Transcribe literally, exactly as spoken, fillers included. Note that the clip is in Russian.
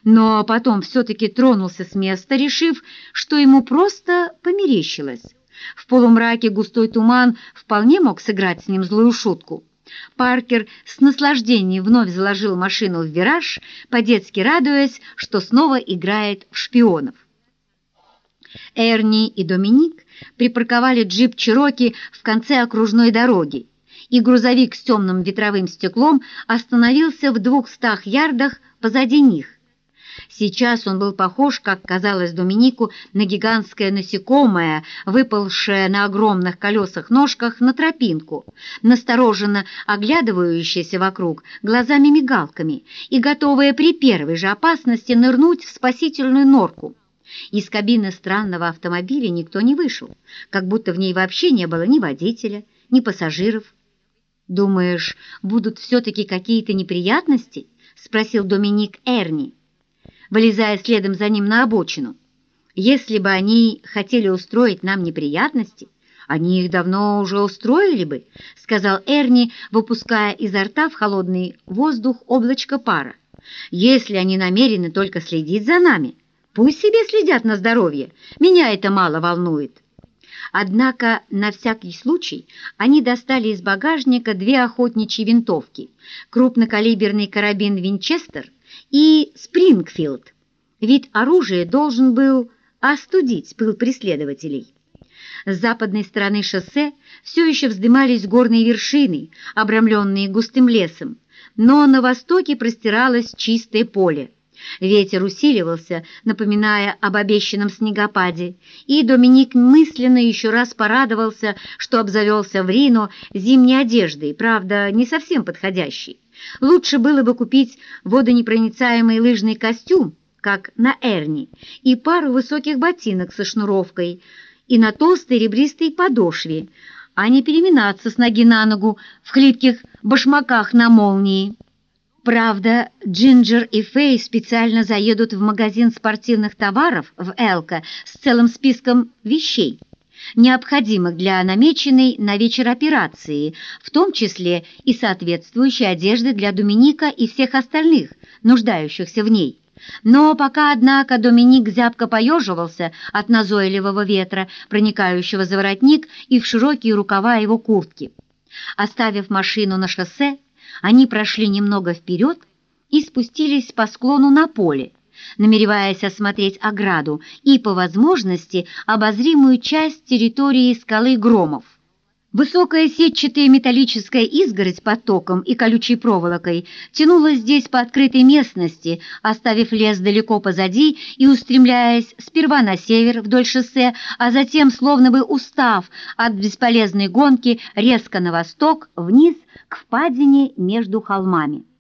но потом все-таки тронулся с места, решив, что ему просто померещилось. В полумраке густой туман вполне мог сыграть с ним злую шутку. Паркер с наслаждением вновь заложил машину в вираж, по-детски радуясь, что снова играет в шпионов. Эрни и Доминик припарковали джип Чироки в конце окружной дороги, и грузовик с темным ветровым стеклом остановился в двухстах ярдах позади них. Сейчас он был похож, как казалось Доминику, на гигантское насекомое, выползшее на огромных колесах-ножках на тропинку, настороженно оглядывающееся вокруг глазами-мигалками и готовое при первой же опасности нырнуть в спасительную норку. Из кабины странного автомобиля никто не вышел, как будто в ней вообще не было ни водителя, ни пассажиров. «Думаешь, будут все-таки какие-то неприятности?» — спросил Доминик Эрни, вылезая следом за ним на обочину. «Если бы они хотели устроить нам неприятности, они их давно уже устроили бы», — сказал Эрни, выпуская изо рта в холодный воздух облачко пара. «Если они намерены только следить за нами, пусть себе следят на здоровье, меня это мало волнует». Однако на всякий случай они достали из багажника две охотничьи винтовки, крупнокалиберный карабин «Винчестер» и «Спрингфилд». Вид оружия должен был остудить пыл преследователей. С западной стороны шоссе все еще вздымались горные вершины, обрамленные густым лесом, но на востоке простиралось чистое поле. Ветер усиливался, напоминая об обещанном снегопаде, и Доминик мысленно еще раз порадовался, что обзавелся в Рино зимней одеждой, правда, не совсем подходящей. Лучше было бы купить водонепроницаемый лыжный костюм, как на Эрни, и пару высоких ботинок со шнуровкой и на толстой ребристой подошве, а не переминаться с ноги на ногу в хлипких башмаках на молнии. Правда, Джинджер и Фэй специально заедут в магазин спортивных товаров в Элко с целым списком вещей, необходимых для намеченной на вечер операции, в том числе и соответствующей одежды для Доминика и всех остальных, нуждающихся в ней. Но пока, однако, Доминик зябко поеживался от назойливого ветра, проникающего за воротник и в широкие рукава его куртки. Оставив машину на шоссе, они прошли немного вперед и спустились по склону на поле, намереваясь осмотреть ограду и, по возможности, обозримую часть территории скалы Громов. Высокая сетчатая металлическая изгородь под током и колючей проволокой тянулась здесь по открытой местности, оставив лес далеко позади и устремляясь сперва на север вдоль шоссе, а затем, словно бы устав от бесполезной гонки, резко на восток, вниз, к впадине между холмами.